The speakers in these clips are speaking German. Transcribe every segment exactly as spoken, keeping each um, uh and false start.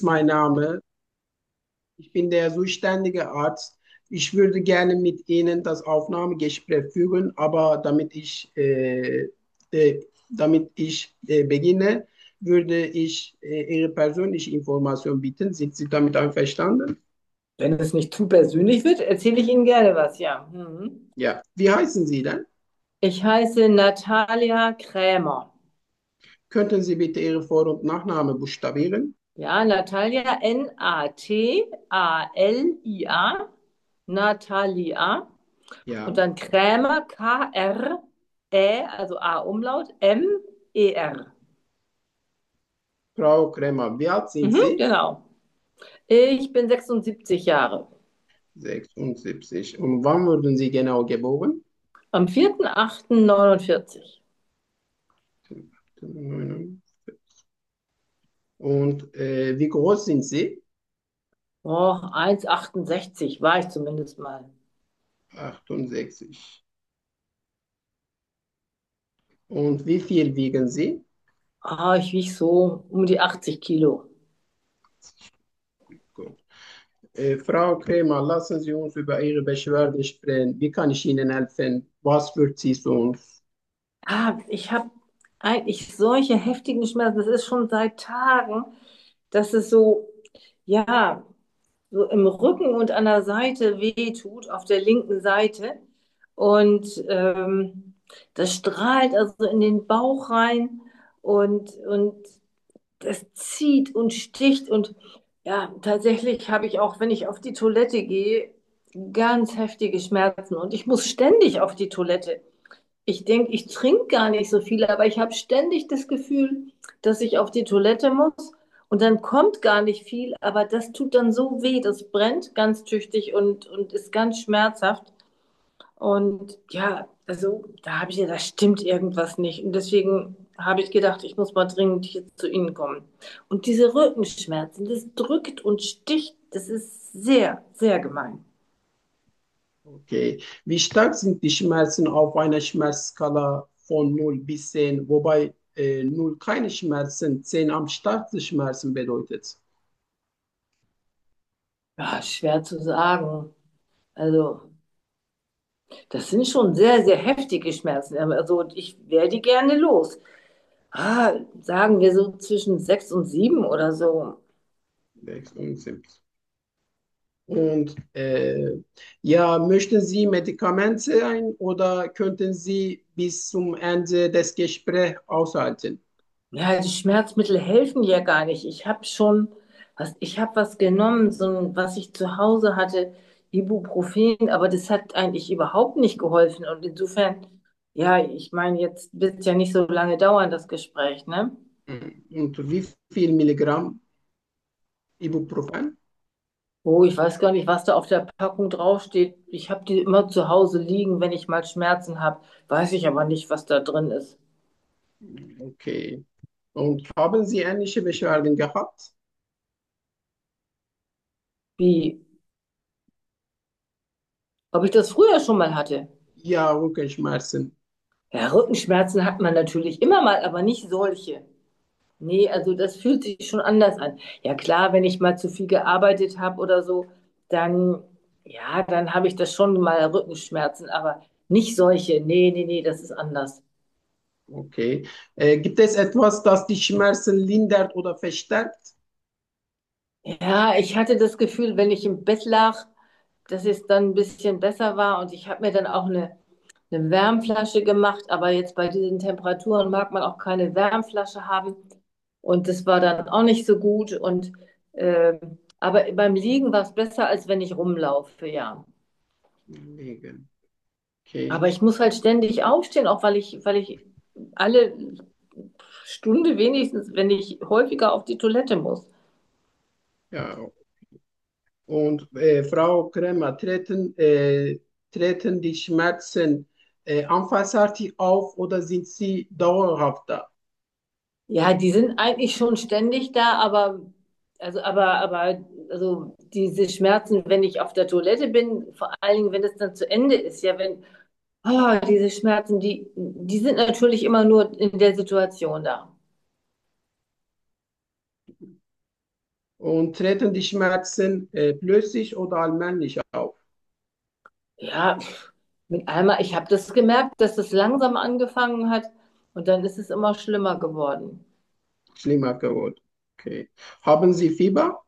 mein Name. Ich bin der zuständige Arzt. Ich würde gerne mit Ihnen das Aufnahmegespräch führen, aber damit ich, äh, äh, damit ich äh, beginne, würde ich äh, Ihre persönliche Information bitten. Sind Sie damit einverstanden? Wenn es nicht zu persönlich wird, erzähle ich Ihnen gerne was, ja. Mhm. Ja. Wie heißen Sie denn? Ich heiße Natalia Krämer. Könnten Sie bitte Ihre Vor- und Nachname buchstabieren? Ja, Natalia, N A T A L I A, Natalia. Und Ja. dann Krämer, K R Ä, also A-Umlaut, M E R. Frau Kremer, wie alt sind Mhm, Sie? genau. Ich bin sechsundsiebzig Jahre. sechsundsiebzig. Und wann wurden Sie genau geboren? Am vierten achten neunundvierzig. Und äh, wie groß sind Sie? Oh, eins Komma achtundsechzig war ich zumindest mal. achtundsechzig. Und wie viel wiegen Sie? Ah, ich wiege so um die achtzig Kilo. Gut. Äh, Frau Kremer, lassen Sie uns über Ihre Beschwerde sprechen. Wie kann ich Ihnen helfen? Was wird Sie sonst? Ah, ich habe eigentlich solche heftigen Schmerzen. Das ist schon seit Tagen, dass es so, ja, so im Rücken und an der Seite weh tut, auf der linken Seite. Und ähm, das strahlt also in den Bauch rein und, und das zieht und sticht. Und ja, tatsächlich habe ich auch, wenn ich auf die Toilette gehe, ganz heftige Schmerzen. Und ich muss ständig auf die Toilette. Ich denke, ich trinke gar nicht so viel, aber ich habe ständig das Gefühl, dass ich auf die Toilette muss und dann kommt gar nicht viel, aber das tut dann so weh, das brennt ganz tüchtig und, und ist ganz schmerzhaft. Und ja, also da habe ich ja, da stimmt irgendwas nicht. Und deswegen habe ich gedacht, ich muss mal dringend hier zu Ihnen kommen. Und diese Rückenschmerzen, das drückt und sticht, das ist sehr, sehr gemein. Okay. Wie stark sind die Schmerzen auf einer Schmerzskala von null bis zehn, wobei äh, null keine Schmerzen, zehn am stärksten Schmerzen bedeutet? Ja, schwer zu sagen. Also. Das sind schon sehr, sehr heftige Schmerzen. Also ich wäre die gerne los. Ah, sagen wir so zwischen sechs und sieben oder so. sechsundsiebzig. Und äh, ja, möchten Sie Medikamente ein oder könnten Sie bis zum Ende des Gesprächs aushalten? Ja, die Schmerzmittel helfen ja gar nicht. Ich habe schon was, ich habe was genommen, so ein, was ich zu Hause hatte, Ibuprofen, aber das hat eigentlich überhaupt nicht geholfen. Und insofern, ja, ich meine, jetzt wird ja nicht so lange dauern, das Gespräch, ne? Mhm. Und wie viel Milligramm Ibuprofen? Oh, ich weiß gar nicht, was da auf der Packung draufsteht. Ich habe die immer zu Hause liegen, wenn ich mal Schmerzen habe. Weiß ich aber nicht, was da drin ist. Okay. Und haben Sie ähnliche Beschwerden gehabt? Wie, ob ich das früher schon mal hatte? Ja, Rückenschmerzen. Ja, Rückenschmerzen hat man natürlich immer mal, aber nicht solche. Nee, also das fühlt sich schon anders an. Ja klar, wenn ich mal zu viel gearbeitet habe oder so, dann, ja, dann habe ich das schon mal Rückenschmerzen, aber nicht solche. Nee, nee, nee, das ist anders. Okay. Äh, gibt es etwas, das die Schmerzen lindert oder verstärkt? Ja, ich hatte das Gefühl, wenn ich im Bett lag, dass es dann ein bisschen besser war und ich habe mir dann auch eine, eine Wärmflasche gemacht, aber jetzt bei diesen Temperaturen mag man auch keine Wärmflasche haben und das war dann auch nicht so gut und ähm, aber beim Liegen war es besser, als wenn ich rumlaufe, ja. Liegen. Okay. Aber ich muss halt ständig aufstehen, auch weil ich, weil ich alle Stunde wenigstens, wenn ich häufiger auf die Toilette muss. Ja. Und äh, Frau Kremer, treten, äh, treten die Schmerzen äh, anfallsartig auf oder sind sie dauerhaft da? Ja, die sind eigentlich schon ständig da, aber also aber aber also diese Schmerzen, wenn ich auf der Toilette bin, vor allen Dingen, wenn es dann zu Ende ist, ja, wenn ah, diese Schmerzen, die die sind natürlich immer nur in der Situation da. Und treten die Schmerzen äh, plötzlich oder allmählich auf? Ja, pf, mit einmal, ich habe das gemerkt, dass es langsam angefangen hat und dann ist es immer schlimmer geworden. Schlimmer geworden. Okay. Haben Sie Fieber?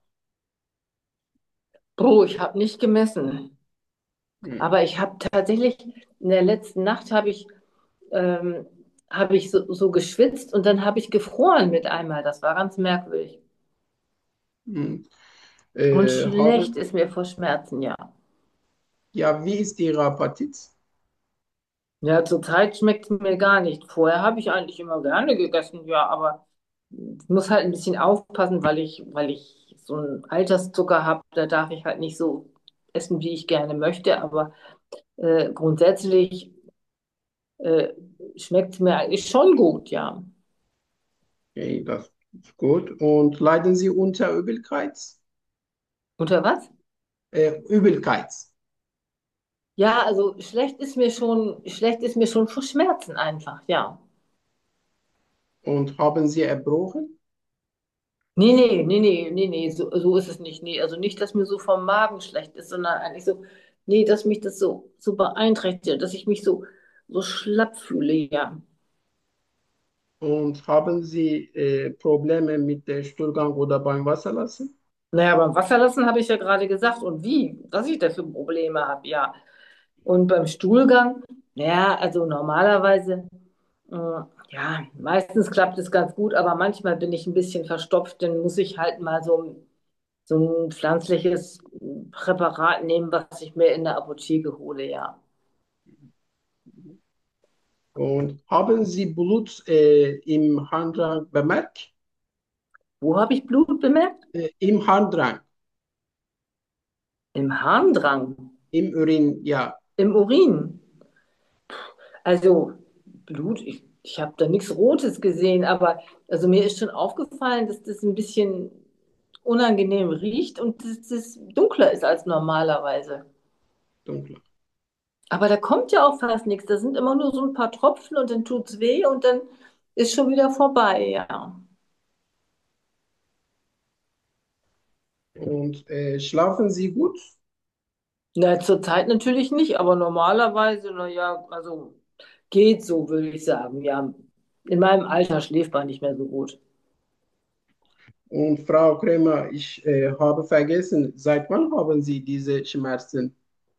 Oh, ich habe nicht gemessen. Hm. Aber ich habe tatsächlich, in der letzten Nacht habe ich, ähm, habe ich so, so geschwitzt und dann habe ich gefroren mit einmal. Das war ganz merkwürdig. Hm. Und Äh, schlecht haben, ist mir vor Schmerzen, ja. ja, wie ist Ihre Appetit? Ja, zurzeit schmeckt es mir gar nicht. Vorher habe ich eigentlich immer gerne gegessen, ja, aber ich muss halt ein bisschen aufpassen, weil ich, weil ich so einen Alterszucker habe. Da darf ich halt nicht so essen, wie ich gerne möchte. Aber äh, grundsätzlich äh, schmeckt es mir eigentlich schon gut, ja. Okay, das ist gut. Und leiden Sie unter Übelkeit? Unter was? Äh, Übelkeit. Ja, also schlecht ist mir schon, schlecht ist mir schon vor Schmerzen einfach, ja. Und haben Sie Erbrochen? Nee, nee, nee, nee, nee, nee, so, so ist es nicht. Nee, also nicht, dass mir so vom Magen schlecht ist, sondern eigentlich so, nee, dass mich das so, so beeinträchtigt, dass ich mich so, so schlapp fühle, ja. Und haben Sie äh, Probleme mit der Stuhlgang oder beim Wasserlassen? Naja, beim Wasserlassen habe ich ja gerade gesagt. Und wie? Was ich da für Probleme habe, ja. Und beim Stuhlgang, ja, also normalerweise, äh, ja, meistens klappt es ganz gut, aber manchmal bin ich ein bisschen verstopft, dann muss ich halt mal so, so ein pflanzliches Präparat nehmen, was ich mir in der Apotheke hole, ja. Und haben Sie Blut äh, im Harndrang bemerkt? Wo habe ich Blut bemerkt? Äh, im Harndrang, Im Harndrang, im Urin, ja, im Urin. Also Blut, ich, ich habe da nichts Rotes gesehen, aber also mir ist schon aufgefallen, dass das ein bisschen unangenehm riecht und dass das dunkler ist als normalerweise. dunkler. Aber da kommt ja auch fast nichts. Da sind immer nur so ein paar Tropfen und dann tut's weh und dann ist schon wieder vorbei, ja. Und äh, schlafen Sie gut? Na, zurzeit natürlich nicht, aber normalerweise, na ja, also geht so, würde ich sagen, ja. In meinem Alter schläft man nicht mehr so gut. Und Frau Kremer, ich äh, habe vergessen, seit wann haben Sie diese Schmerzen?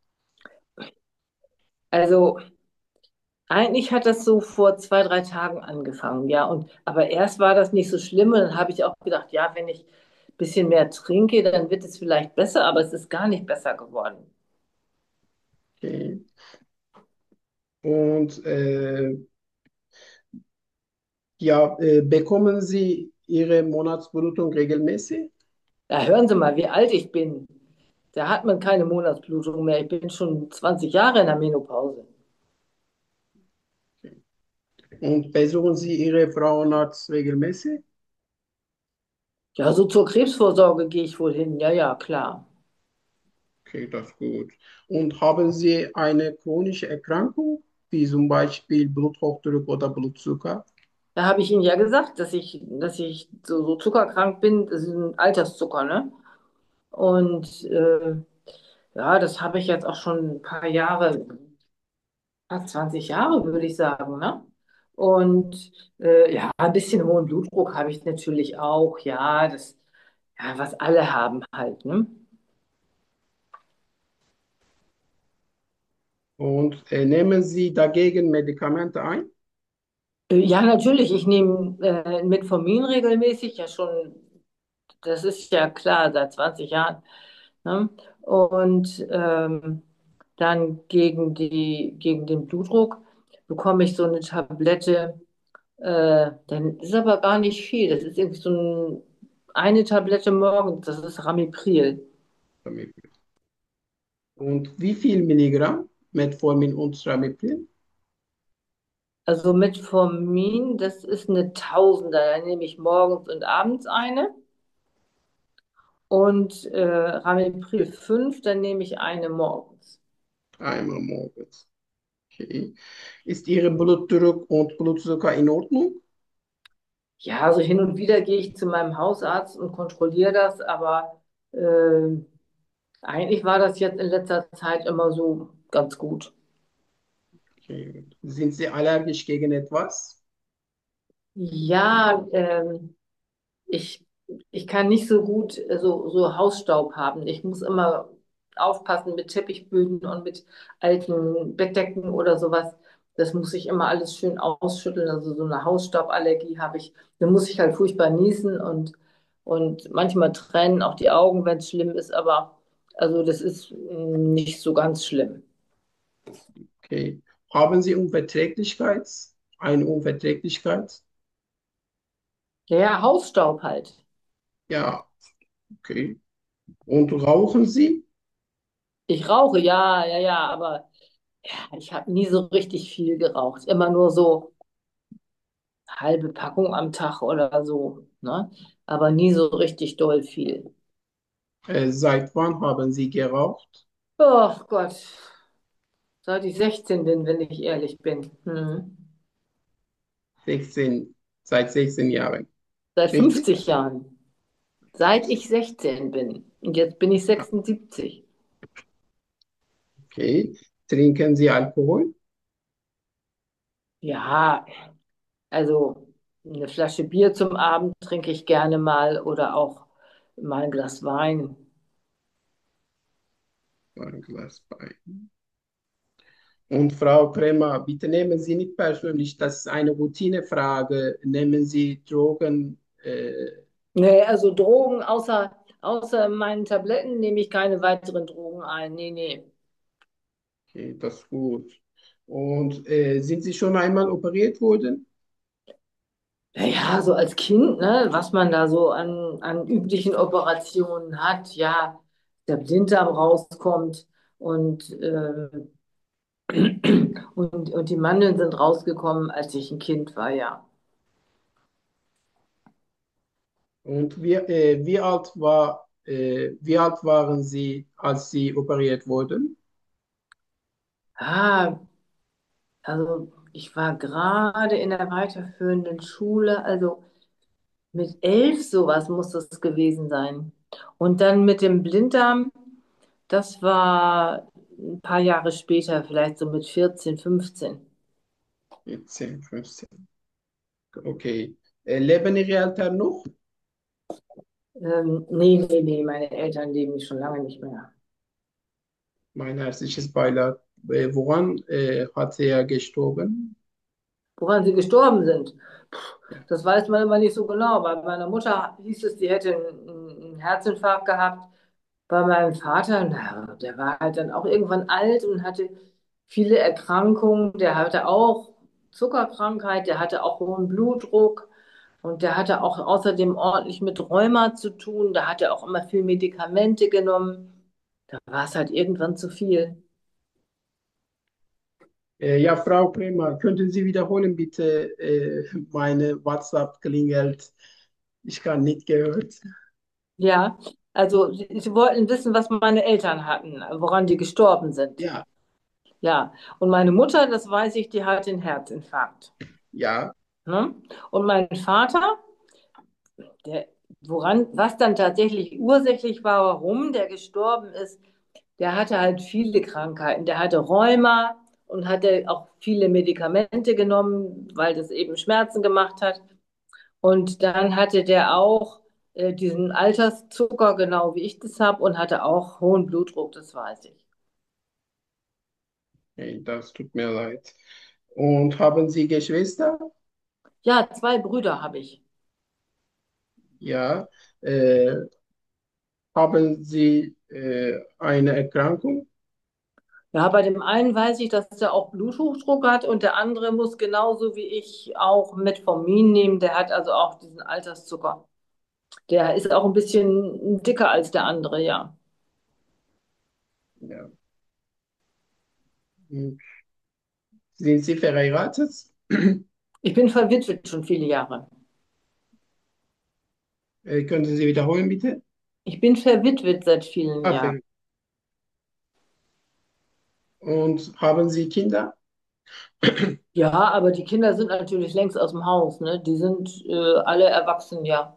Also eigentlich hat das so vor zwei, drei Tagen angefangen, ja. Und aber erst war das nicht so schlimm und dann habe ich auch gedacht, ja, wenn ich ein bisschen mehr trinke, dann wird es vielleicht besser, aber es ist gar nicht besser geworden. Okay. Und äh, ja, äh, bekommen Sie Ihre Monatsblutung regelmäßig? Ja, hören Sie mal, wie alt ich bin. Da hat man keine Monatsblutung mehr. Ich bin schon zwanzig Jahre in der Menopause. Und besuchen Sie Ihre Frauenarzt regelmäßig? Ja, so zur Krebsvorsorge gehe ich wohl hin. Ja, ja, klar. Okay, das ist gut. Und haben Sie eine chronische Erkrankung, wie zum Beispiel Bluthochdruck oder Blutzucker? Da habe ich Ihnen ja gesagt, dass ich, dass ich so, so zuckerkrank bin. Das ist ein Alterszucker, ne? Und äh, ja, das habe ich jetzt auch schon ein paar Jahre, fast zwanzig Jahre, würde ich sagen, ne? Und äh, ja, ein bisschen hohen Blutdruck habe ich natürlich auch. Ja, das, ja, was alle haben halt, ne? Und äh, nehmen Sie dagegen Medikamente ein? Äh, Ja, natürlich. Ich nehme äh, Metformin regelmäßig, ja schon, das ist ja klar, seit zwanzig Jahren. Ne? Und ähm, dann gegen die, gegen den Blutdruck bekomme ich so eine Tablette, äh, dann ist aber gar nicht viel. Das ist irgendwie so ein, eine Tablette morgens, das ist Ramipril. Und wie viel Milligramm Metformin und Ramipril? Also Metformin, das ist eine Tausender, da nehme ich morgens und abends eine. Und äh, Ramipril fünf, dann nehme ich eine morgens. Einmal morgens. Okay. Ist Ihr Blutdruck und Blutzucker in Ordnung? Ja, also hin und wieder gehe ich zu meinem Hausarzt und kontrolliere das, aber äh, eigentlich war das jetzt in letzter Zeit immer so ganz gut. Okay. Sind Sie allergisch gegen etwas? Ja, ähm, ich, ich kann nicht so gut äh, so, so Hausstaub haben. Ich muss immer aufpassen mit Teppichböden und mit alten Bettdecken oder sowas. Das muss ich immer alles schön ausschütteln. Also so eine Hausstauballergie habe ich. Da muss ich halt furchtbar niesen und, und manchmal tränen auch die Augen, wenn es schlimm ist. Aber also das ist mm, nicht so ganz schlimm. Okay. Haben Sie Unverträglichkeit? Eine Unverträglichkeit? Ja, ja, Hausstaub halt. Ja, okay. Und rauchen Sie? Ich rauche, ja, ja, ja, aber ja, ich habe nie so richtig viel geraucht. Immer nur so halbe Packung am Tag oder so, ne? Aber nie so richtig doll viel. Äh, seit wann haben Sie geraucht? Oh Gott, seit ich sechzehn bin, wenn ich ehrlich bin. Hm. sechzehn, seit sechzehn Jahren. Seit Richtig? fünfzig Jahren. Seit ich sechzehn bin. Und jetzt bin ich Ja, sechsundsiebzig. okay. Trinken Sie Alkohol? Ja, also eine Flasche Bier zum Abend trinke ich gerne mal oder auch mal ein Glas Wein. Ein Glas Wein. Und Frau Kremer, bitte nehmen Sie nicht persönlich, das ist eine Routinefrage. Nehmen Sie Drogen? Äh, Nee, also Drogen, außer, außer meinen Tabletten nehme ich keine weiteren Drogen ein. Nee, nee. okay, das ist gut. Und äh, sind Sie schon einmal operiert worden? Ja, so als Kind, ne, was man da so an, an üblichen Operationen hat, ja, der Blinddarm rauskommt und, äh, und, und die Mandeln sind rausgekommen, als ich ein Kind war, ja. Und wie, äh, wie alt war, äh, wie alt waren Sie, als Sie operiert wurden? Ah, also ich war gerade in der weiterführenden Schule, also mit elf sowas muss das gewesen sein. Und dann mit dem Blinddarm, das war ein paar Jahre später, vielleicht so mit vierzehn, fünfzehn. vierzehn, fünfzehn. Okay. Äh, leben Ihre Eltern noch? Ähm, nee, nee, nee, meine Eltern leben schon lange nicht mehr. Mein herzliches Beileid. Äh, woran äh, hat er gestorben? Woran sie gestorben sind, Ja. das weiß man immer nicht so genau. Bei meiner Mutter hieß es, die hätte einen, einen Herzinfarkt gehabt. Bei meinem Vater, na, der war halt dann auch irgendwann alt und hatte viele Erkrankungen. Der hatte auch Zuckerkrankheit, der hatte auch hohen Blutdruck und der hatte auch außerdem ordentlich mit Rheuma zu tun. Da hat er auch immer viel Medikamente genommen. Da war es halt irgendwann zu viel. Äh, ja, Frau Kremer, könnten Sie wiederholen, bitte? Äh, meine WhatsApp klingelt. Ich kann nicht gehört. Ja, also Sie, Sie wollten wissen, was meine Eltern hatten, woran die gestorben sind. Ja, Ja, und meine Mutter, das weiß ich, die hat den Herzinfarkt. ja. Ne? Und mein Vater, der, woran, was dann tatsächlich ursächlich war, warum der gestorben ist, der hatte halt viele Krankheiten. Der hatte Rheuma und hatte auch viele Medikamente genommen, weil das eben Schmerzen gemacht hat. Und dann hatte der auch äh, diesen Alterszucker, genau wie ich das habe, und hatte auch hohen Blutdruck, das weiß ich. Okay, das tut mir leid. Und haben Sie Geschwister? Ja, zwei Brüder habe ich. Ja. Äh, haben Sie äh, eine Erkrankung? Ja, bei dem einen weiß ich, dass der auch Bluthochdruck hat und der andere muss genauso wie ich auch Metformin nehmen. Der hat also auch diesen Alterszucker. Der ist auch ein bisschen dicker als der andere, ja. Ja. Hm. Sind Sie verheiratet? Ich bin verwitwet schon viele Jahre. Äh, könnten Sie wiederholen, bitte? Ich bin verwitwet seit vielen Ah, Jahren. ver- Und haben Sie Kinder? Ja, aber die Kinder sind natürlich längst aus dem Haus, ne? Die sind äh, alle erwachsen, ja.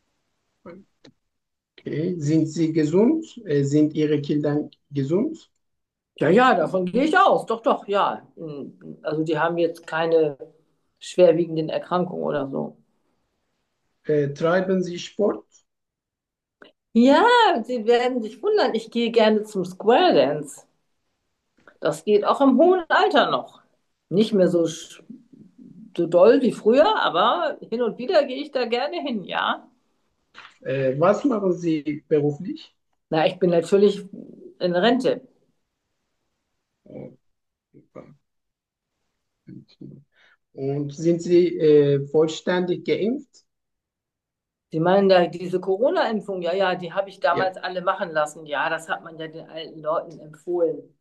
Okay. Sind Sie gesund? Äh, sind Ihre Kinder gesund? Ja, ja, davon gehe ich aus. Doch, doch, ja. Mm, Also die haben jetzt keine schwerwiegenden Erkrankungen oder so. Äh, treiben Sie Sport? Ja, Sie werden sich wundern, ich gehe gerne zum Square Dance. Das geht auch im hohen Alter noch. Nicht mehr so, sch- so doll wie früher, aber hin und wieder gehe ich da gerne hin, ja. Äh, was machen Sie beruflich? Na, ich bin natürlich in Rente. Oh, super. Und sind Sie äh, vollständig geimpft? Sie meinen da diese Corona-Impfung? Ja, ja, die habe ich Ja. damals alle machen lassen. Ja, das hat man ja den alten Leuten empfohlen.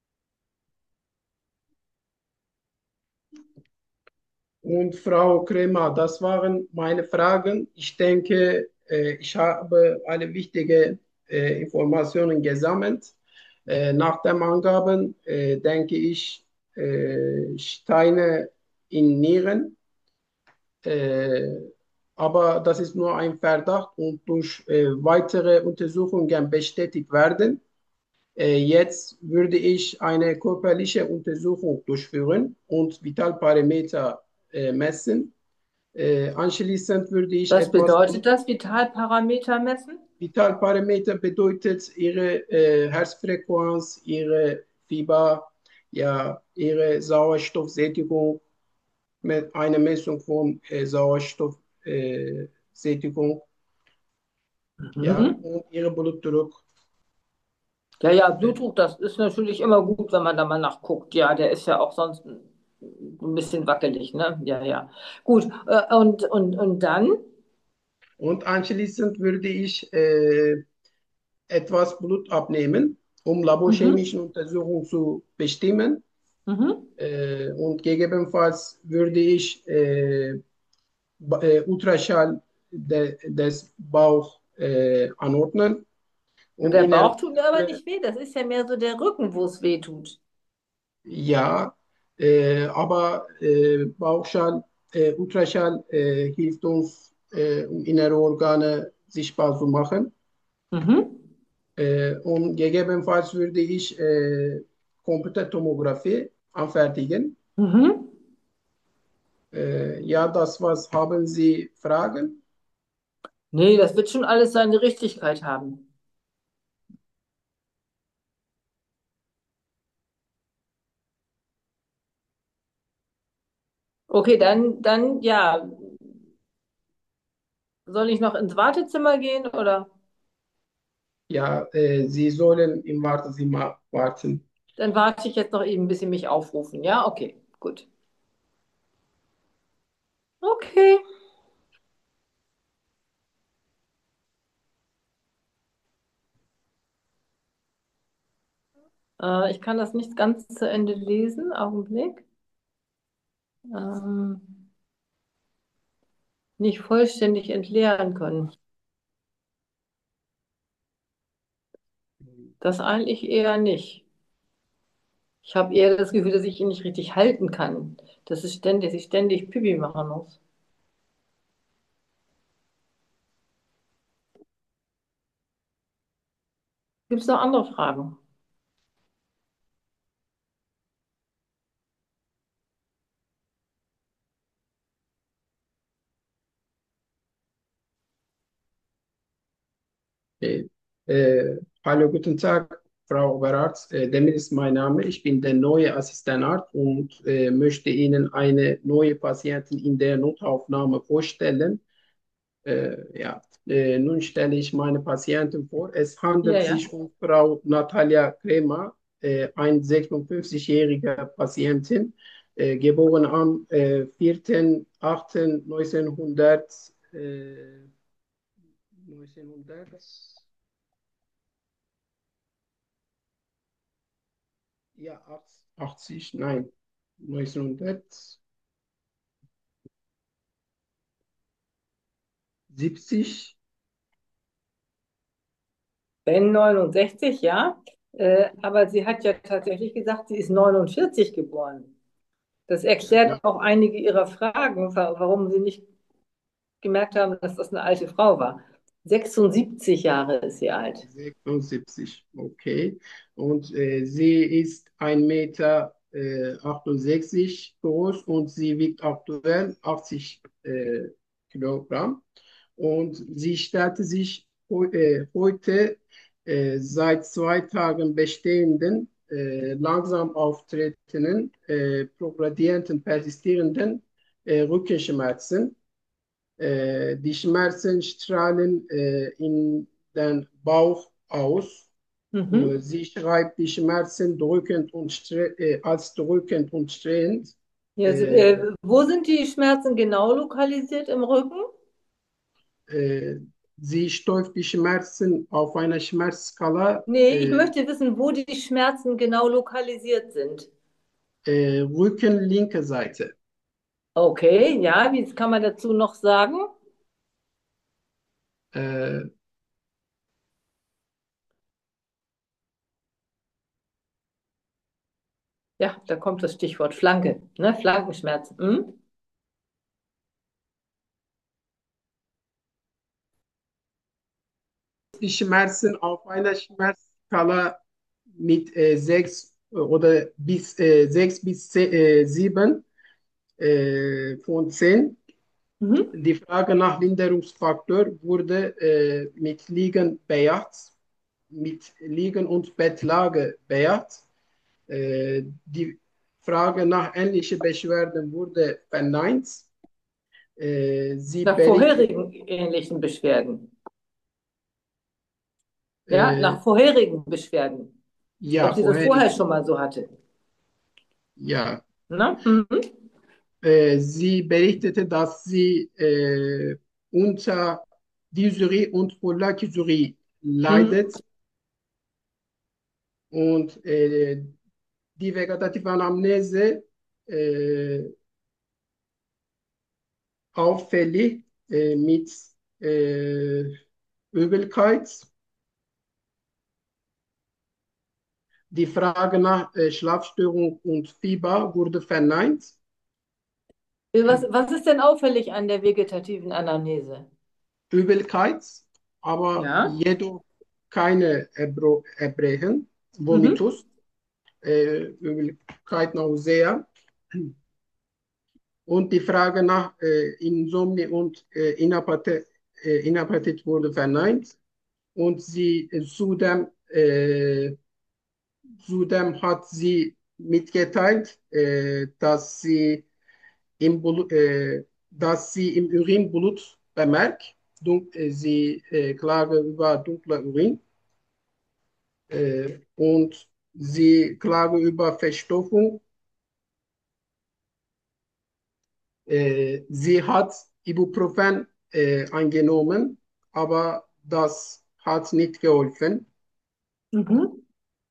Und Frau Kremer, das waren meine Fragen. Ich denke, äh, ich habe alle wichtigen äh, Informationen gesammelt. Äh, nach den Angaben äh, denke ich, äh, Steine in Nieren. Äh, aber das ist nur ein Verdacht und durch äh, weitere Untersuchungen bestätigt werden. Äh, jetzt würde ich eine körperliche Untersuchung durchführen und Vitalparameter äh, messen. Äh, anschließend würde ich Was etwas bedeutet das, Vitalparameter messen? Vitalparameter bedeutet Ihre äh, Herzfrequenz, Ihre Fieber, ja, Ihre Sauerstoffsättigung mit einer Messung von äh, Sauerstoffsättigung, äh, Sättigung, ja, Mhm. und Ihre Blutdruck. Ja, ja, Äh, Blutdruck, das ist natürlich immer gut, wenn man da mal nachguckt. Ja, der ist ja auch sonst ein ein bisschen wackelig, ne? Ja, ja. Gut, äh, und, und, und dann? und anschließend würde ich äh, etwas Blut abnehmen, um Mhm. laborchemische Untersuchungen zu bestimmen. Mhm. Äh, und gegebenenfalls würde ich äh, Ba- äh, Ultraschall de, des Bauch äh, anordnen, um Der Ihnen Bauch tut mir aber äh, nicht weh, das ist ja mehr so der Rücken, wo es weh tut. ja, äh, aber äh, Bauchschall, äh, Ultraschall äh, hilft uns, äh, um innere Organe sichtbar zu machen. Mhm. Äh, und gegebenenfalls würde ich äh, Computertomographie anfertigen. Mhm. Äh, ja, das was haben Sie Fragen? Nee, das wird schon alles seine Richtigkeit haben. Okay, dann, dann, ja, soll ich noch ins Wartezimmer gehen oder? Ja, äh, Sie sollen im Wartezimmer warten. Dann warte ich jetzt noch eben, bis Sie mich aufrufen. Ja, okay, gut. Okay. Äh, ich kann das nicht ganz zu Ende lesen. Augenblick. Ähm, nicht vollständig entleeren können. Das eigentlich eher nicht. Ich habe eher das Gefühl, dass ich ihn nicht richtig halten kann. Dass es ständig, dass ich ständig Pipi machen muss. Gibt es noch andere Fragen? Äh, äh, hallo, guten Tag, Frau Oberarzt. Äh, Demir ist mein Name. Ich bin der neue Assistenarzt und äh, möchte Ihnen eine neue Patientin in der Notaufnahme vorstellen. Äh, ja, äh, nun stelle ich meine Patientin vor. Es Ja, handelt ja. sich um Frau Natalia Kremer, äh, eine sechsundfünfzig-jährige Patientin, äh, geboren am äh, vierten achten neunzehnhundert, äh, neunzehnhundert, ja, achtzig, nein, neunzehnhundertsiebzig, Ben neunundsechzig, ja. Äh, aber sie hat ja tatsächlich gesagt, sie ist neunundvierzig geboren. Das erklärt auch einige Ihrer Fragen, wa- warum Sie nicht gemerkt haben, dass das eine alte Frau war. sechsundsiebzig Jahre ist sie alt. sechsundsiebzig, okay. Und äh, sie ist ein Meter äh, achtundsechzig groß und sie wiegt aktuell achtzig äh, Kilogramm. Und sie stellte sich heu- äh, heute äh, seit zwei Tagen bestehenden, äh, langsam auftretenden, äh, progredienten, persistierenden äh, Rückenschmerzen. Äh, die Schmerzen strahlen äh, in den Bauch aus. Äh, Mhm. sie schreibt die Schmerzen drückend und stre- äh, als drückend und stehend. Ja, so, Äh, äh, wo sind die Schmerzen genau lokalisiert im Rücken? äh, Sie steuert die Schmerzen auf einer Schmerzskala Nee, ich äh, möchte wissen, wo die Schmerzen genau lokalisiert sind. äh, Rücken linke Seite. Okay, ja, wie kann man dazu noch sagen? Äh, Ja, da kommt das Stichwort Flanke, ne? Flankenschmerzen. Hm? Die Schmerzen auf einer Schmerzskala mit äh, sechs oder bis äh, sechs bis zehn, äh, sieben äh, von zehn. Mhm. Die Frage nach Linderungsfaktor wurde äh, mit Liegen bejaht, mit Liegen und Bettlage bejaht. Äh, die Frage nach ähnlichen Beschwerden wurde verneint. Äh, sie Nach berichtet, vorherigen ähnlichen Beschwerden. Ja, äh, nach vorherigen Beschwerden. Ob ja, sie das vorher vorherig, schon mal so hatte. ja, Ne? Mhm. äh, sie berichtete, dass sie äh, unter Dysurie und Polyakysurie Mhm. leidet und äh, die vegetative Anamnese äh, auffällig äh, mit äh, Übelkeit. Die Frage nach äh, Schlafstörung und Fieber wurde verneint. Was, was ist denn auffällig an der vegetativen Anamnese? Übelkeit, aber Ja. jedoch keine Erbro Erbrechen, Mhm. Vomitus, äh, Übelkeit, Nausea. Und die Frage nach äh, Insomnie und äh, Inapathie, äh, Inapathie wurde verneint. Und sie äh, zudem, äh, zudem hat sie mitgeteilt, äh, dass sie im Blut, äh, dass sie im Urin Blut bemerkt. Dun äh, sie äh, klage über dunkler Urin äh, und sie klage über Verstopfung. Äh, sie hat Ibuprofen äh, eingenommen, aber das hat nicht geholfen. Mhm.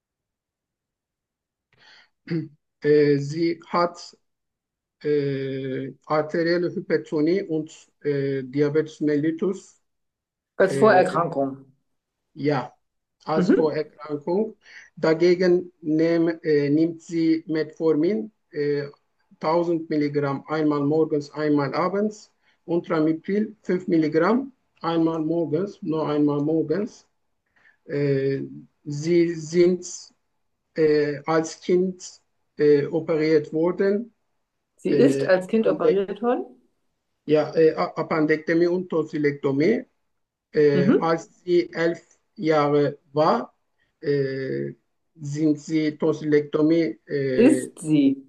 Äh, sie hat äh, arterielle Hypertonie und äh, Diabetes mellitus, Als äh, Vorerkrankung. ja, als Mhm. Vorerkrankung. Dagegen nehm, äh, nimmt sie Metformin, äh, tausend Milligramm einmal morgens, einmal abends und Tramiptil fünf Milligramm einmal morgens, nur einmal morgens. Äh, sie sind äh, als Kind äh, operiert worden. Sie ist Äh, als Kind operiert worden. Ja, äh, Appendektomie und Tonsillektomie. Äh, Mhm. als sie elf Jahre war, äh, sind sie Tonsillektomie, äh, Ist sie.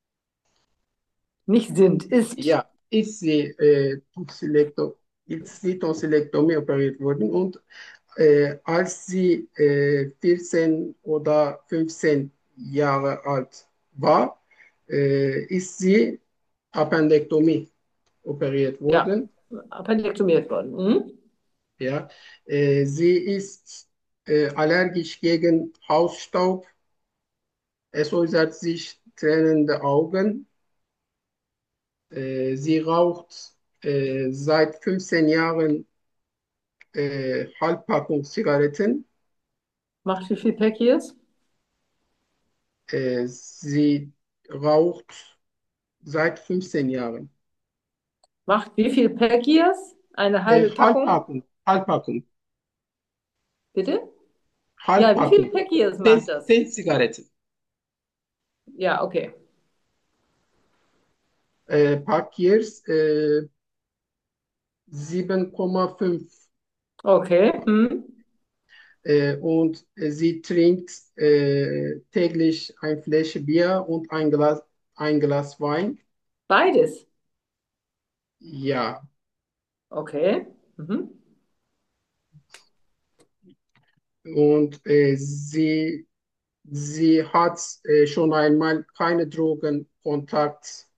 Nicht sind, ist. ja, ist sie, äh, Tonsillekto, ist sie Tonsillektomie operiert worden. Und äh, als sie äh, vierzehn oder fünfzehn Jahre alt war, äh, ist sie Appendektomie operiert Ja. worden. Appendektomiert worden. Mhm. Ja, äh, sie ist äh, allergisch gegen Hausstaub. Es äußert sich tränende Augen. Äh, sie raucht äh, seit fünfzehn Jahren äh, Halbpackung Zigaretten. Macht wie viel Päckjes? Äh, sie raucht seit fünfzehn Jahren. Macht wie viel Pack Years? Eine Äh, halbe Packung? Halbpackung, Halbpackung, Bitte? Ja, wie viel Halbpackung. Pack Years zehn, macht das? zehn Zigaretten. Ja, okay. Äh, Pack years äh, sieben Komma fünf. Okay. Hm. Äh, und äh, sie trinkt äh, täglich ein Flasche Bier und ein Glas, ein Glas Wein. Beides. Ja, Okay. Mhm. und äh, sie, sie hat äh, schon einmal keine Drogenkontakt.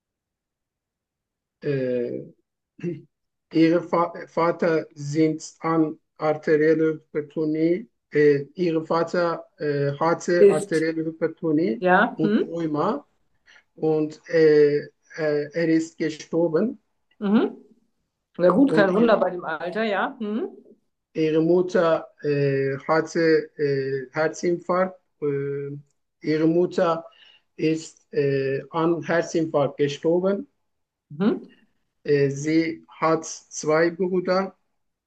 Äh, ihre Va Vater sind an arterielle Hypertonie. Äh, ihr Vater äh, hatte Ist. arterielle Hypertonie Ja. und Hm. Rheuma und äh, äh, er ist gestorben. Mhm. Na gut, Und kein Wunder ihr, bei dem Alter, ja. Hm. ihre Mutter äh, hatte äh, Herzinfarkt. Äh, ihre Mutter ist äh, an Herzinfarkt gestorben. Mhm. Äh, sie hat zwei Brüder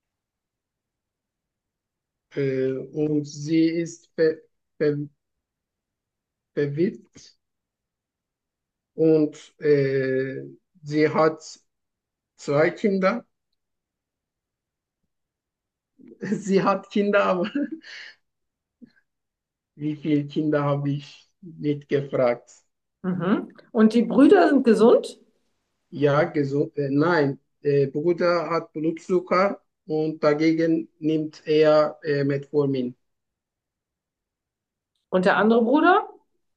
äh, und sie ist ver ver verwitwet und äh, sie hat zwei Kinder. Sie hat Kinder, aber wie viele Kinder habe ich nicht gefragt. Mhm. Und die Brüder sind gesund? Ja, gesund. Äh, nein, der Bruder hat Blutzucker und dagegen nimmt er äh, Metformin. Und der andere Bruder?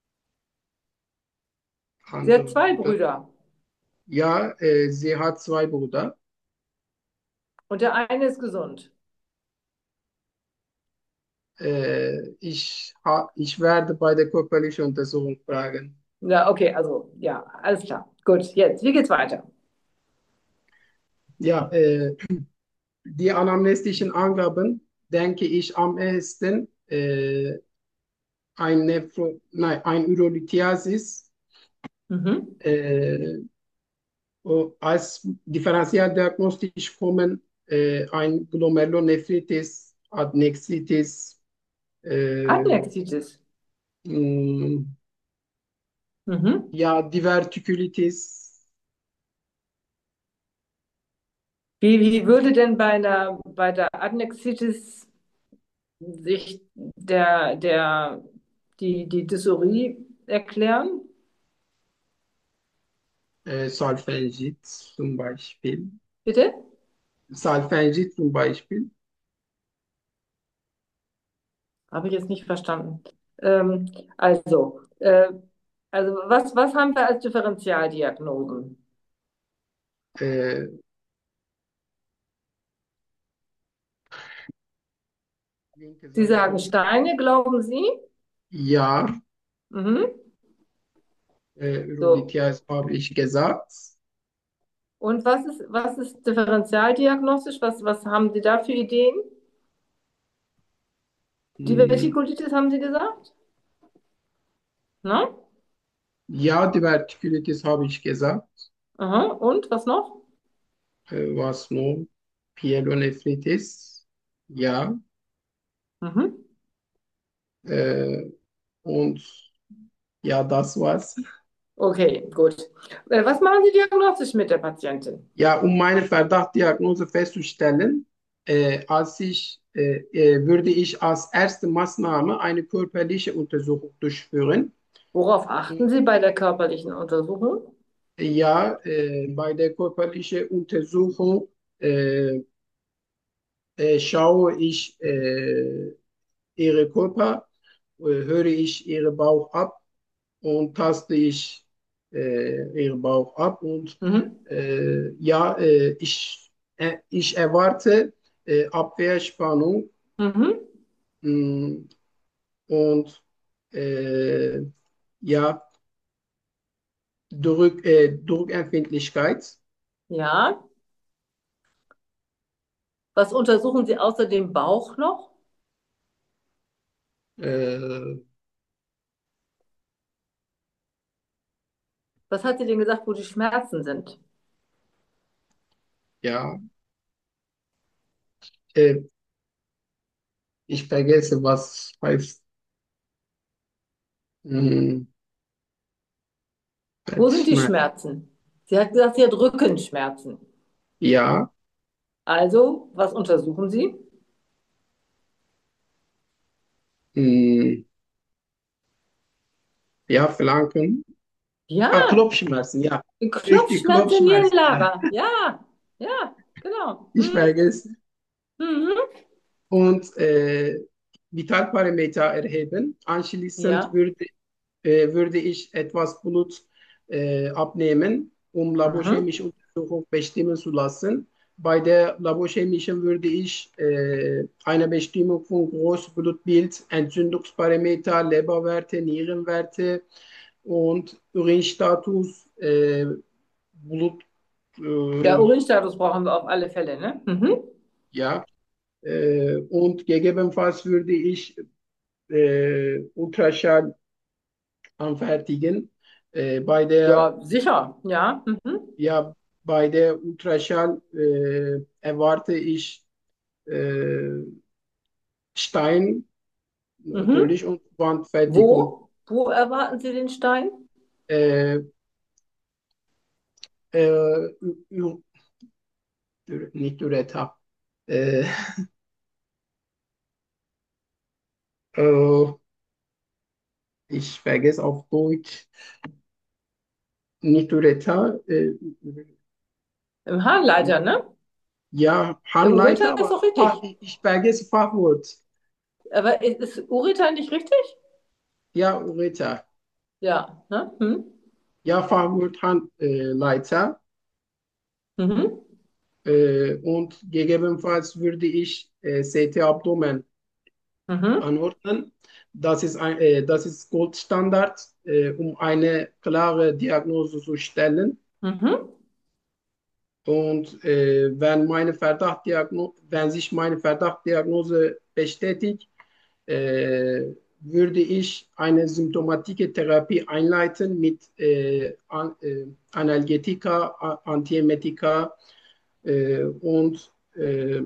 Sie hat Andere zwei Bruder. Brüder. Ja, äh, sie hat zwei Brüder. Und der eine ist gesund. Äh, ich, ha, ich werde bei der körperlichen Untersuchung fragen. Ja, okay, also ja, alles klar. Gut, jetzt, wie geht's weiter? Ja, äh, die anamnestischen Angaben denke ich am ehesten äh, ein Nephro, nein, ein Urolithiasis. Mhm. Äh, O- Als differenzialdiagnostisch kommen äh, ein Glomerulonephritis, Adnexitis, äh, Adnexitis. mh, Mhm. ja, Divertikulitis, Wie, wie würde denn bei einer, bei der Adnexitis sich der, der, die, die Dysurie erklären? äh, Salfingit zum Beispiel. Bitte? Salfingit zum Beispiel. Habe ich jetzt nicht verstanden. Ähm, also, äh, also was, was haben wir als Differentialdiagnosen? Äh, linke Sie Seite. sagen Steine, glauben Sie? Ja, Mhm. äh, So. Urolithiasis habe ich gesagt. Und was ist, was ist differentialdiagnostisch? Was, was haben Sie da für Ideen? Mh, Divertikulitis haben Sie gesagt? Ne? ja, Divertikulitis habe ich gesagt. Aha. Und was noch? Äh, was noch? Pyelonephritis. Ja. Mhm. Äh, und ja, das war's. Okay, gut. Äh, was machen Sie diagnostisch mit der Patientin? Ja, um meine Verdachtdiagnose festzustellen, äh, als ich, äh, äh, würde ich als erste Maßnahme eine körperliche Untersuchung durchführen. Worauf achten Sie bei der körperlichen Untersuchung? Ja, äh, bei der körperlichen Untersuchung äh, äh, schaue ich äh, ihre Körper, äh, höre ich ihren Bauch ab und taste ich äh, ihren Bauch ab und Mhm. äh, ja, äh, ich, äh, ich erwarte äh, Abwehrspannung Mhm. mh, und äh, ja, Druck, äh, Druckempfindlichkeit. Ja. Was untersuchen Sie außer dem Bauch noch? Äh, Was hat sie denn gesagt, wo die Schmerzen sind? Ja, äh, ich vergesse, was heißt hm, Wo sind die Herzschmerz. Schmerzen? Sie hat gesagt, sie hat Rückenschmerzen. Ja, Also, was untersuchen Sie? hm, ja, Flanken. Ah, Ja, Kopfschmerzen, ja. Richtig, Klopfschmerzen, Kopfschmerzen, ja. Nierenlager. Ja, ja, genau. Ich Mhm. vergesse. Mhm. Und äh, Vitalparameter erheben. Anschließend Ja. würde, äh, würde ich etwas Blut äh, abnehmen, um Mhm. laborchemische Untersuchung bestimmen zu lassen. Bei der laborchemischen würde ich äh, eine Bestimmung von Großblutbild, Entzündungsparameter, Leberwerte, Nierenwerte und Urinstatus, äh, Blut, Ja, äh, Urinstatus brauchen wir auf alle Fälle, ne? Mhm. ja, äh, und gegebenenfalls würde ich äh, Ultraschall anfertigen. Äh, bei der, Ja, sicher. Ja. Mhm. ja, bei der Ultraschall äh, erwarte ich äh, Stein Mhm. natürlich und Wandfertigung. Wo? Wo erwarten Sie den Stein? Äh, äh, Ü- Ü- nicht Ureta. Äh, äh, ich vergesse auf Deutsch. Nicht Ureta. Äh, Im Harnleiter, ne? ja, Der Ureter Harnleiter, ist aber doch Fach, richtig. ich vergesse Fachwort. Aber ist Ureter nicht richtig? Ja, Ureta. Ja. Ne? Hm? Ja, Fachwort Handleiter. Mhm. Äh, und gegebenenfalls würde ich äh, C T-Abdomen Mhm. anordnen. Das ist, ein, äh, das ist Goldstandard, äh, um eine klare Diagnose zu stellen. Mhm. Und äh, wenn, meine Verdachtdiagno wenn sich meine Verdachtdiagnose bestätigt, äh, würde ich eine symptomatische Therapie einleiten mit äh, An äh, Analgetika, A- Antiemetika äh, und äh,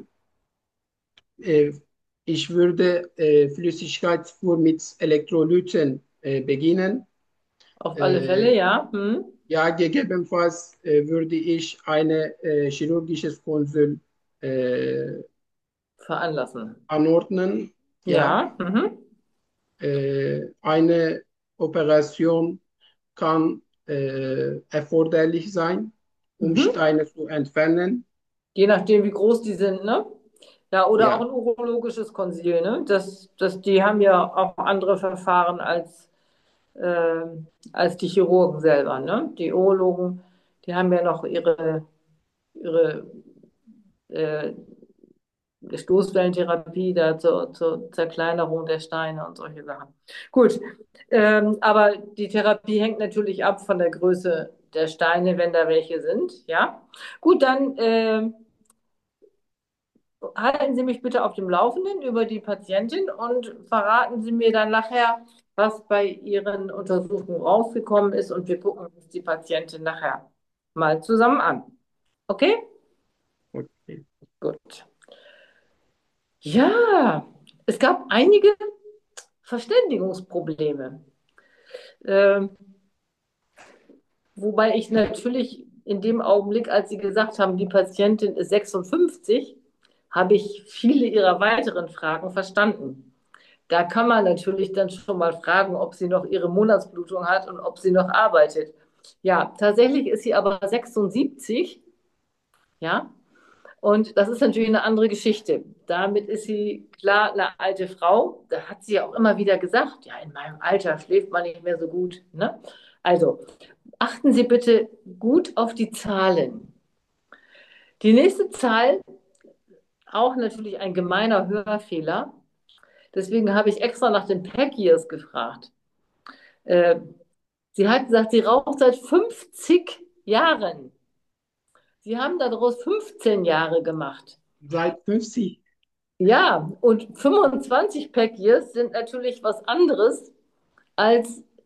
äh, ich würde äh, Flüssigkeitsfuhr mit Elektrolyten äh, beginnen. Auf alle Äh, Fälle, ja. Hm. ja, gegebenenfalls äh, würde ich eine äh, chirurgisches Konsul äh, Veranlassen. anordnen. Ja, Ja. Mhm. äh, eine Operation kann äh, erforderlich sein, um Mhm. Steine zu entfernen. Je nachdem, wie groß die sind, ne? Ja, oder auch Ja, ein urologisches Konsil, ne? Das, das, die haben ja auch andere Verfahren als, äh, als die Chirurgen selber, ne? Die Urologen, die haben ja noch ihre, ihre äh, Stoßwellentherapie da zur, zur Zerkleinerung der Steine und solche Sachen. Gut, ähm, aber die Therapie hängt natürlich ab von der Größe der Steine, wenn da welche sind, ja? Gut, dann ähm, halten Sie mich bitte auf dem Laufenden über die Patientin und verraten Sie mir dann nachher, was bei Ihren Untersuchungen rausgekommen ist und wir gucken uns die Patientin nachher mal zusammen an. Okay? okay. Gut. Ja, es gab einige Verständigungsprobleme, ähm, wobei ich natürlich in dem Augenblick, als Sie gesagt haben, die Patientin ist sechsundfünfzig, habe ich viele Ihrer weiteren Fragen verstanden. Da kann man natürlich dann schon mal fragen, ob sie noch ihre Monatsblutung hat und ob sie noch arbeitet. Ja, tatsächlich ist sie aber sechsundsiebzig, ja, und das ist natürlich eine andere Geschichte. Damit ist sie klar eine alte Frau. Da hat sie ja auch immer wieder gesagt, ja, in meinem Alter schläft man nicht mehr so gut. Ne? Also achten Sie bitte gut auf die Zahlen. Die nächste Zahl, auch natürlich ein gemeiner Hörfehler. Deswegen habe ich extra nach den Pack Years gefragt. Äh, Sie hat gesagt, sie raucht seit fünfzig Jahren. Sie haben daraus fünfzehn Jahre gemacht. Seit fünfzig. Ja, und fünfundzwanzig Pack Years sind natürlich was anderes als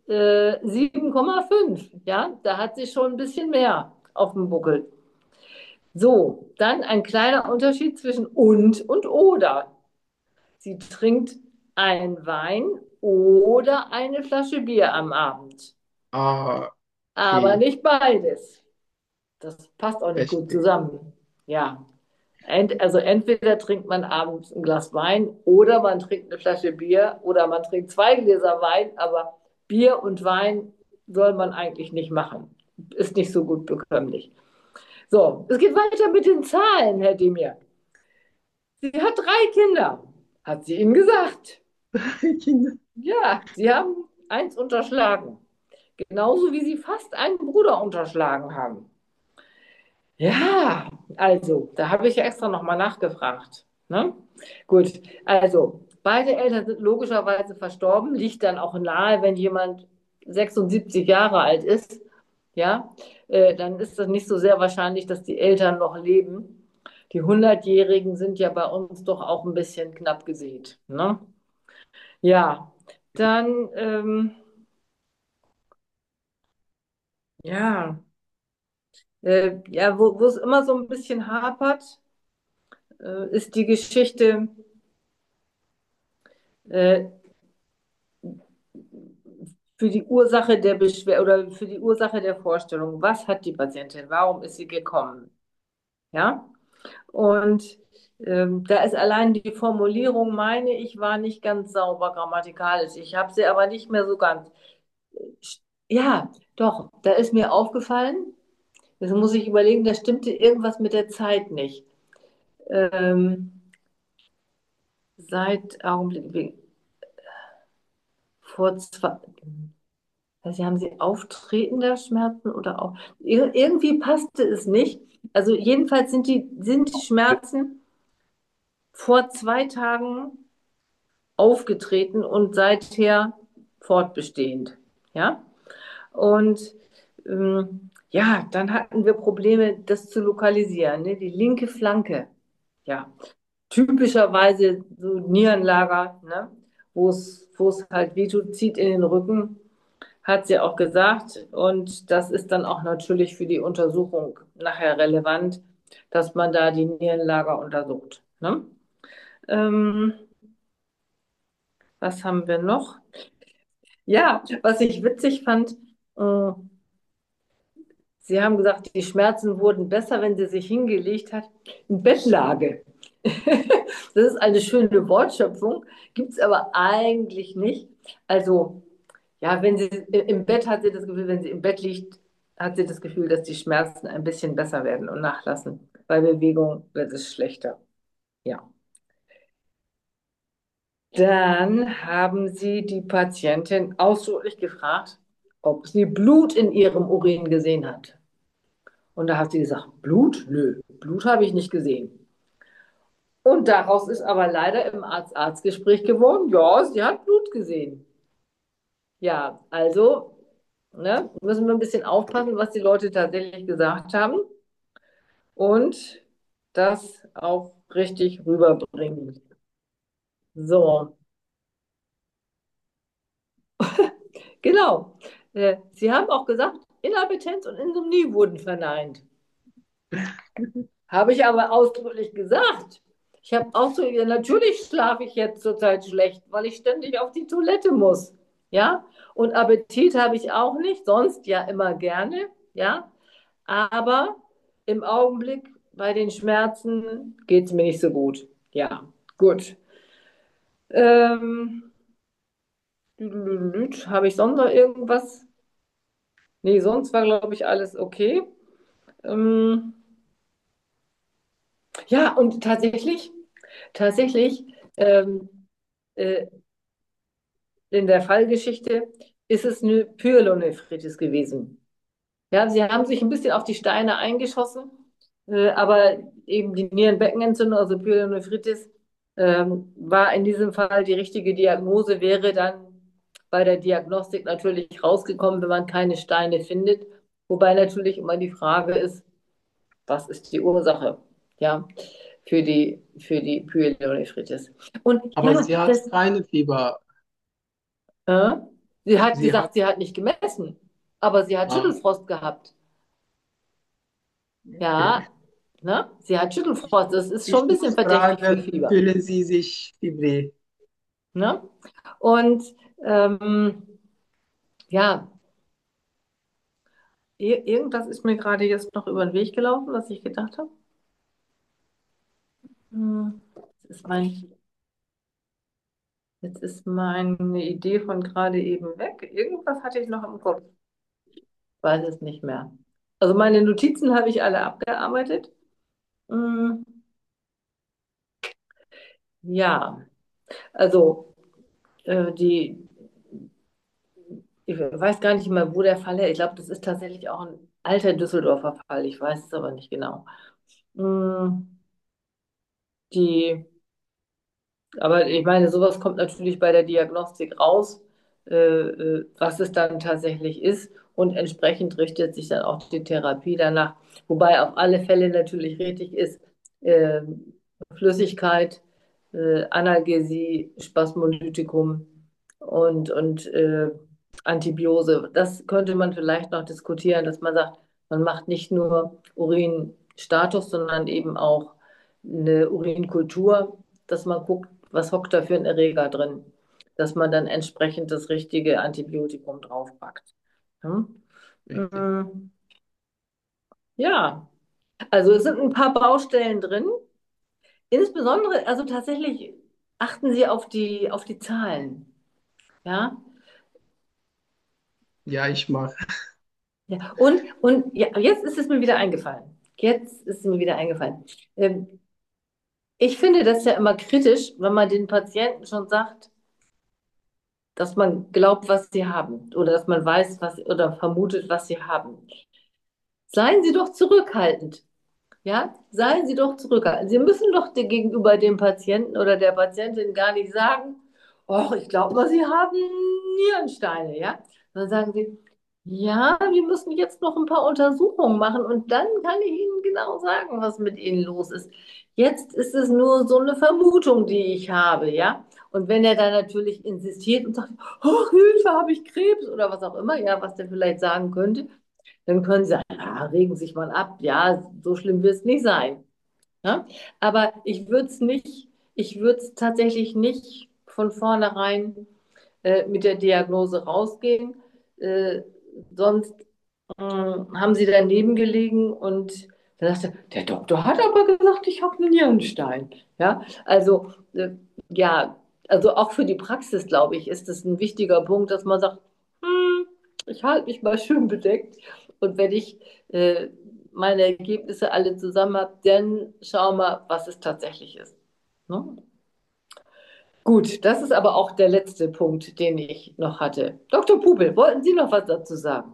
Äh, sieben Komma fünf. Ja, da hat sie schon ein bisschen mehr auf dem Buckel. So, dann ein kleiner Unterschied zwischen und und oder. Sie trinkt einen Wein oder eine Flasche Bier am Abend, Ah, aber okay, nicht beides. Das passt auch nicht gut verstehe. zusammen. Ja, Ent, also entweder trinkt man abends ein Glas Wein oder man trinkt eine Flasche Bier oder man trinkt zwei Gläser Wein, aber Bier und Wein soll man eigentlich nicht machen. Ist nicht so gut bekömmlich. So, es geht weiter mit den Zahlen, Herr Demir. Sie hat drei Kinder, hat sie Ihnen gesagt. Kinder. Ja, Sie haben eins unterschlagen. Genauso wie Sie fast einen Bruder unterschlagen haben. Ja, also, da habe ich ja extra nochmal nachgefragt. Ne? Gut, also, beide Eltern sind logischerweise verstorben, liegt dann auch nahe, wenn jemand sechsundsiebzig Jahre alt ist, ja, äh, dann ist das nicht so sehr wahrscheinlich, dass die Eltern noch leben. Die Hundertjährigen sind ja bei uns doch auch ein bisschen knapp gesät. Ne? Ja, dann, ähm, ja, äh, ja, wo, wo es immer so ein bisschen hapert, äh, ist die Geschichte, äh, für die Ursache der Beschwer oder für die Ursache der Vorstellung. Was hat die Patientin? Warum ist sie gekommen? Ja? Und ähm, da ist allein die Formulierung, meine ich, war nicht ganz sauber grammatikalisch. Ich habe sie aber nicht mehr so ganz. Ja, doch, da ist mir aufgefallen, das muss ich überlegen, da stimmte irgendwas mit der Zeit nicht. Ähm, seit Augenblick, vor zwei, also haben Sie Auftreten der Schmerzen oder auch ir irgendwie passte es nicht. Also jedenfalls sind die, sind die Schmerzen vor zwei Tagen aufgetreten und seither fortbestehend. Ja? Und ähm, ja, dann hatten wir Probleme, das zu lokalisieren. Ne? Die linke Flanke. Ja, typischerweise so Nierenlager, ne? Wo es, wo es halt wehtut, zieht in den Rücken. Hat sie auch gesagt. Und das ist dann auch natürlich für die Untersuchung nachher relevant, dass man da die Nierenlager untersucht. Ne? Ähm, was haben wir noch? Ja, was ich witzig fand, äh, Sie haben gesagt, die Schmerzen wurden besser, wenn sie sich hingelegt hat in Bettlage. Das ist eine schöne Wortschöpfung, gibt es aber eigentlich nicht. Also, ja, wenn sie im Bett hat sie das Gefühl, wenn sie im Bett liegt, hat sie das Gefühl, dass die Schmerzen ein bisschen besser werden und nachlassen. Bei Bewegung wird es schlechter. Ja. Dann haben sie die Patientin ausdrücklich gefragt, ob sie Blut in ihrem Urin gesehen hat. Und da hat sie gesagt, Blut? Nö, Blut habe ich nicht gesehen. Und daraus ist aber leider im Arzt-Arzt-Gespräch geworden, ja, sie hat Blut gesehen. Ja, also ne, müssen wir ein bisschen aufpassen, was die Leute tatsächlich gesagt haben und das auch richtig rüberbringen. So, genau. Äh, Sie haben auch gesagt, Inappetenz und Insomnie wurden verneint. Habe ich aber ausdrücklich gesagt. Ich habe ausdrücklich, natürlich schlafe ich jetzt zurzeit schlecht, weil ich ständig auf die Toilette muss. Ja, und Appetit habe ich auch nicht, sonst ja immer gerne. Ja, aber im Augenblick bei den Schmerzen geht es mir nicht so gut. Ja, gut. Ähm, habe ich sonst noch irgendwas? Nee, sonst war, glaube ich, alles okay. Ähm, ja, und tatsächlich, tatsächlich, ähm, äh, in der Fallgeschichte ist es eine Pyelonephritis gewesen. Ja, sie haben sich ein bisschen auf die Steine eingeschossen, äh, aber eben die Nierenbeckenentzündung, also Pyelonephritis, ähm, war in diesem Fall die richtige Diagnose, wäre dann bei der Diagnostik natürlich rausgekommen, wenn man keine Steine findet. Wobei natürlich immer die Frage ist, was ist die Ursache? Ja, für die, für die Pyelonephritis. Und Aber ja, sie hat das, keine Fieber. äh, Sie hat Sie hat, gesagt, sie hat nicht gemessen, aber sie hat ah, Schüttelfrost gehabt. okay. Ja, ne? Sie hat Ich, Schüttelfrost. Das ist schon ich ein bisschen muss verdächtig für fragen, Fieber. fühlen Sie sich fibri? Ne? Und ähm, ja, ir- irgendwas ist mir gerade jetzt noch über den Weg gelaufen, was ich gedacht habe. Hm, Jetzt ist mein, jetzt ist meine Idee von gerade eben weg. Irgendwas hatte ich noch im Kopf. Weiß es nicht mehr. Also meine Notizen habe ich alle abgearbeitet. Hm, ja, also äh, die, ich weiß gar nicht mehr, wo der Fall ist. Ich glaube, das ist tatsächlich auch ein alter Düsseldorfer Fall. Ich weiß es aber nicht genau. Hm, die Aber ich meine, sowas kommt natürlich bei der Diagnostik raus, äh, äh, was es dann tatsächlich ist. Und entsprechend richtet sich dann auch die Therapie danach. Wobei auf alle Fälle natürlich richtig ist, äh, Flüssigkeit, äh, Analgesie, Spasmolytikum und, und äh, Antibiose. Das könnte man vielleicht noch diskutieren, dass man sagt, man macht nicht nur Urinstatus, sondern eben auch eine Urinkultur, dass man guckt, was hockt da für ein Erreger drin, dass man dann entsprechend das richtige Antibiotikum draufpackt. Hm? Richtig. Mm, Ja, also es sind ein paar Baustellen drin. Insbesondere, also tatsächlich achten Sie auf die, auf die Zahlen. Ja, Ja, ich mache. ja. Und, und ja, jetzt ist es mir wieder eingefallen. Jetzt ist es mir wieder eingefallen. Ähm, ich finde das ja immer kritisch, wenn man den Patienten schon sagt, dass man glaubt, was sie haben oder dass man weiß, was oder vermutet, was sie haben. Seien Sie doch zurückhaltend. Ja, seien Sie doch zurückhaltend. Sie müssen doch de- gegenüber dem Patienten oder der Patientin gar nicht sagen, oh, ich glaube mal, Sie haben Nierensteine, ja? Dann sagen Sie, ja, wir müssen jetzt noch ein paar Untersuchungen machen und dann kann ich Ihnen genau sagen, was mit Ihnen los ist. Jetzt ist es nur so eine Vermutung, die ich habe, ja? Und wenn er dann natürlich insistiert und sagt, oh, Hilfe, habe ich Krebs oder was auch immer, ja, was der vielleicht sagen könnte, dann können Sie sagen, ja, regen Sie sich mal ab, ja, so schlimm wird es nicht sein. Ja? Aber ich würde es nicht, ich würde es tatsächlich nicht von vornherein äh, mit der Diagnose rausgehen. Äh, sonst äh, haben Sie daneben gelegen und dann sagte, der Doktor hat aber gesagt, ich habe einen Nierenstein. Ja, also äh, ja, also auch für die Praxis, glaube ich, ist es ein wichtiger Punkt, dass man sagt, hm, ich halte mich mal schön bedeckt und wenn ich äh, meine Ergebnisse alle zusammen habe, dann schau mal, was es tatsächlich ist. Ne? Gut, das ist aber auch der letzte Punkt, den ich noch hatte. Doktor Pubel, wollten Sie noch was dazu sagen?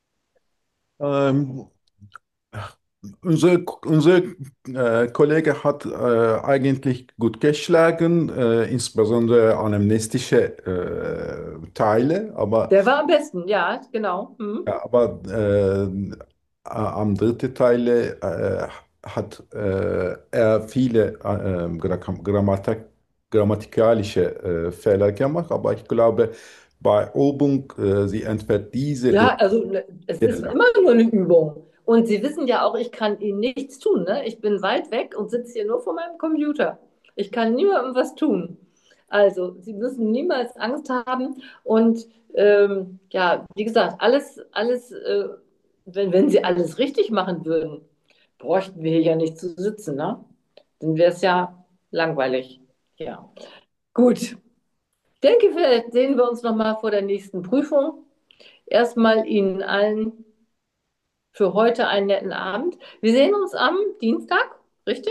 Ähm, unser unser äh, Kollege hat äh, eigentlich gut geschlagen, äh, insbesondere anamnestische äh, Teile, aber, Der war am besten, ja, genau. Hm. ja, aber äh, am dritten Teile äh, hat äh, er viele äh, Gra- Grammatik, grammatikalische äh, Fehler gemacht, aber ich glaube, bei Übung, äh, sie entweder diese oder Ja, also ne, es ist jene. immer nur eine Übung. Und Sie wissen ja auch, ich kann Ihnen nichts tun, ne? Ich bin weit weg und sitze hier nur vor meinem Computer. Ich kann niemandem was tun. Also, Sie müssen niemals Angst haben. Und ähm, ja, wie gesagt, alles, alles, äh, wenn, wenn Sie alles richtig machen würden, bräuchten wir hier ja nicht zu sitzen, ne? Dann wäre es ja langweilig. Ja. Gut. Ich denke, vielleicht sehen wir uns nochmal vor der nächsten Prüfung. Erstmal Ihnen allen für heute einen netten Abend. Wir sehen uns am Dienstag, richtig?